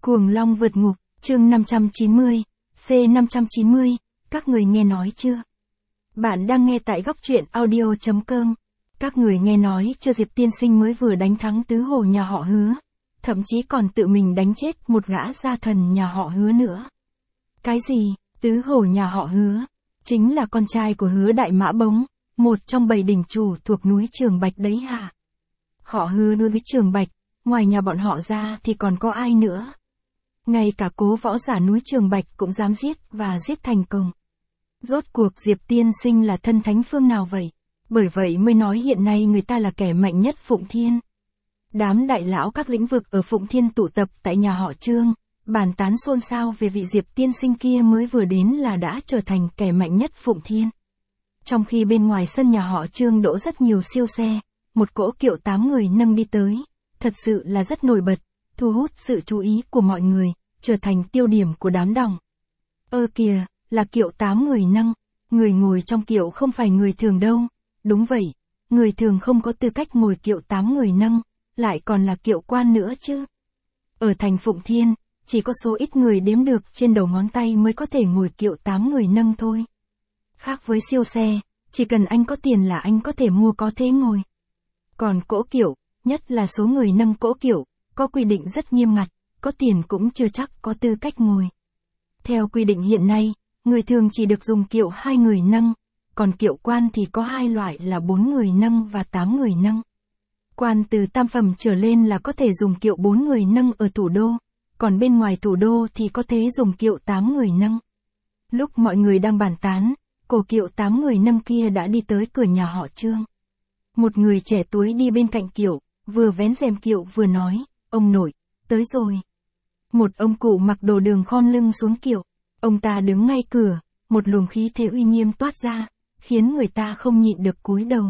Cuồng Long vượt ngục, chương 590, C590, các người nghe nói chưa? Bạn đang nghe tại góc truyện audio.com. Các người nghe nói chưa, Diệp tiên sinh mới vừa đánh thắng tứ hổ nhà họ Hứa, thậm chí còn tự mình đánh chết một gã gia thần nhà họ Hứa nữa. Cái gì? Tứ hổ nhà họ Hứa? Chính là con trai của Hứa Đại Mã Bống, một trong 7 đỉnh chủ thuộc núi Trường Bạch đấy hả? Họ Hứa đối với Trường Bạch, ngoài nhà bọn họ ra thì còn có ai nữa? Ngay cả cố võ giả núi Trường Bạch cũng dám giết và giết thành công. Rốt cuộc Diệp tiên sinh là thân thánh phương nào vậy? Bởi vậy mới nói hiện nay người ta là kẻ mạnh nhất Phụng Thiên. Đám đại lão các lĩnh vực ở Phụng Thiên tụ tập tại nhà họ Trương, bàn tán xôn xao về vị Diệp tiên sinh kia mới vừa đến là đã trở thành kẻ mạnh nhất Phụng Thiên. Trong khi bên ngoài sân nhà họ Trương đỗ rất nhiều siêu xe, một cỗ kiệu 8 người nâng đi tới, thật sự là rất nổi bật, thu hút sự chú ý của mọi người, trở thành tiêu điểm của đám đông. Kìa, là kiệu 8 người nâng, người ngồi trong kiệu không phải người thường đâu. Đúng vậy, người thường không có tư cách ngồi kiệu 8 người nâng, lại còn là kiệu quan nữa chứ. Ở thành Phụng Thiên, chỉ có số ít người đếm được trên đầu ngón tay mới có thể ngồi kiệu 8 người nâng thôi. Khác với siêu xe, chỉ cần anh có tiền là anh có thể mua có thế ngồi. Còn cỗ kiệu, nhất là số người nâng cỗ kiệu, có quy định rất nghiêm ngặt, có tiền cũng chưa chắc có tư cách ngồi. Theo quy định hiện nay, người thường chỉ được dùng kiệu 2 người nâng, còn kiệu quan thì có 2 loại là 4 người nâng và 8 người nâng. Quan từ tam phẩm trở lên là có thể dùng kiệu 4 người nâng ở thủ đô, còn bên ngoài thủ đô thì có thể dùng kiệu 8 người nâng. Lúc mọi người đang bàn tán, cổ kiệu 8 người nâng kia đã đi tới cửa nhà họ Trương. Một người trẻ tuổi đi bên cạnh kiệu, vừa vén rèm kiệu vừa nói, ông nội, tới rồi. Một ông cụ mặc đồ đường khom lưng xuống kiệu, ông ta đứng ngay cửa, một luồng khí thế uy nghiêm toát ra, khiến người ta không nhịn được cúi đầu.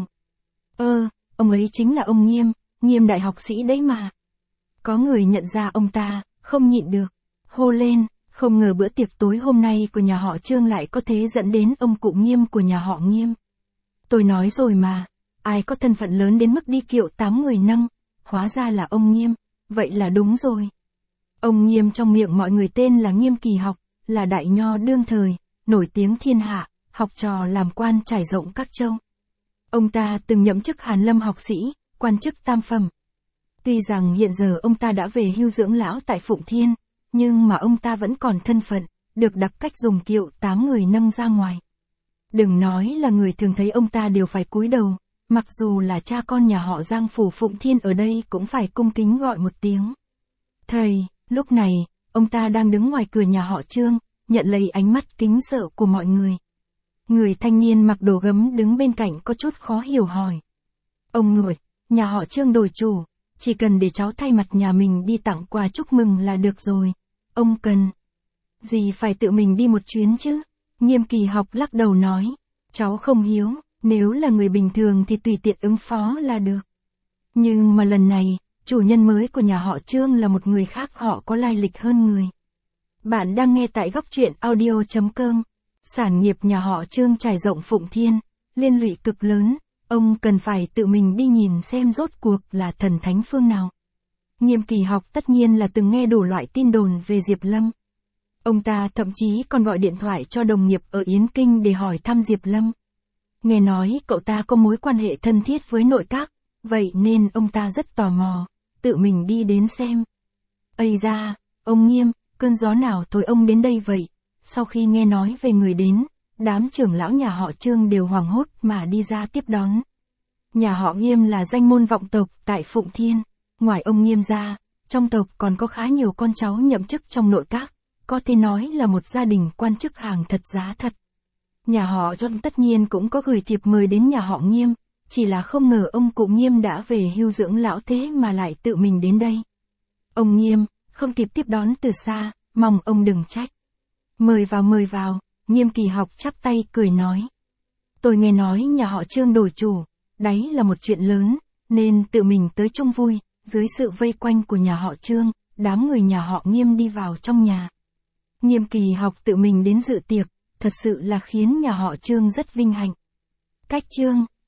Ông ấy chính là ông Nghiêm, Nghiêm đại học sĩ đấy mà. Có người nhận ra ông ta, không nhịn được, hô lên, không ngờ bữa tiệc tối hôm nay của nhà họ Trương lại có thể dẫn đến ông cụ Nghiêm của nhà họ Nghiêm. Tôi nói rồi mà, ai có thân phận lớn đến mức đi kiệu 8 người nâng, hóa ra là ông Nghiêm, vậy là đúng rồi. Ông Nghiêm trong miệng mọi người tên là Nghiêm Kỳ Học, là đại nho đương thời, nổi tiếng thiên hạ, học trò làm quan trải rộng các châu. Ông ta từng nhậm chức Hàn Lâm học sĩ, quan chức tam phẩm. Tuy rằng hiện giờ ông ta đã về hưu dưỡng lão tại Phụng Thiên, nhưng mà ông ta vẫn còn thân phận, được đặc cách dùng kiệu 8 người nâng ra ngoài. Đừng nói là người thường thấy ông ta đều phải cúi đầu, mặc dù là cha con nhà họ Giang phủ Phụng Thiên ở đây cũng phải cung kính gọi một tiếng. Thầy, lúc này, ông ta đang đứng ngoài cửa nhà họ Trương, nhận lấy ánh mắt kính sợ của mọi người. Người thanh niên mặc đồ gấm đứng bên cạnh có chút khó hiểu hỏi. Ông nội, nhà họ Trương đổi chủ, chỉ cần để cháu thay mặt nhà mình đi tặng quà chúc mừng là được rồi. Ông cần gì phải tự mình đi một chuyến chứ? Nghiêm Kỳ Học lắc đầu nói. Cháu không hiếu, nếu là người bình thường thì tùy tiện ứng phó là được. Nhưng mà lần này, chủ nhân mới của nhà họ Trương là một người khác, họ có lai lịch hơn người. Bạn đang nghe tại góc truyện audio.com. Sản nghiệp nhà họ Trương trải rộng Phụng Thiên, liên lụy cực lớn, ông cần phải tự mình đi nhìn xem rốt cuộc là thần thánh phương nào. Nghiêm Kỳ Học tất nhiên là từng nghe đủ loại tin đồn về Diệp Lâm. Ông ta thậm chí còn gọi điện thoại cho đồng nghiệp ở Yến Kinh để hỏi thăm Diệp Lâm. Nghe nói cậu ta có mối quan hệ thân thiết với nội các, vậy nên ông ta rất tò mò, tự mình đi đến xem. Ây da, ông Nghiêm, cơn gió nào thổi ông đến đây vậy? Sau khi nghe nói về người đến, đám trưởng lão nhà họ Trương đều hoảng hốt mà đi ra tiếp đón. Nhà họ Nghiêm là danh môn vọng tộc tại Phụng Thiên, ngoài ông Nghiêm ra, trong tộc còn có khá nhiều con cháu nhậm chức trong nội các, có thể nói là một gia đình quan chức hàng thật giá thật. Nhà họ John tất nhiên cũng có gửi thiệp mời đến nhà họ Nghiêm, chỉ là không ngờ ông cụ Nghiêm đã về hưu dưỡng lão thế mà lại tự mình đến đây. Ông Nghiêm, không kịp tiếp đón từ xa, mong ông đừng trách. Mời vào, Nghiêm Kỳ Học chắp tay cười nói. Tôi nghe nói nhà họ Trương đổi chủ, đấy là một chuyện lớn, nên tự mình tới chung vui. Dưới sự vây quanh của nhà họ Trương, đám người nhà họ Nghiêm đi vào trong nhà. Nghiêm Kỳ Học tự mình đến dự tiệc, thật sự là khiến nhà họ Trương rất vinh hạnh. Cách Trương,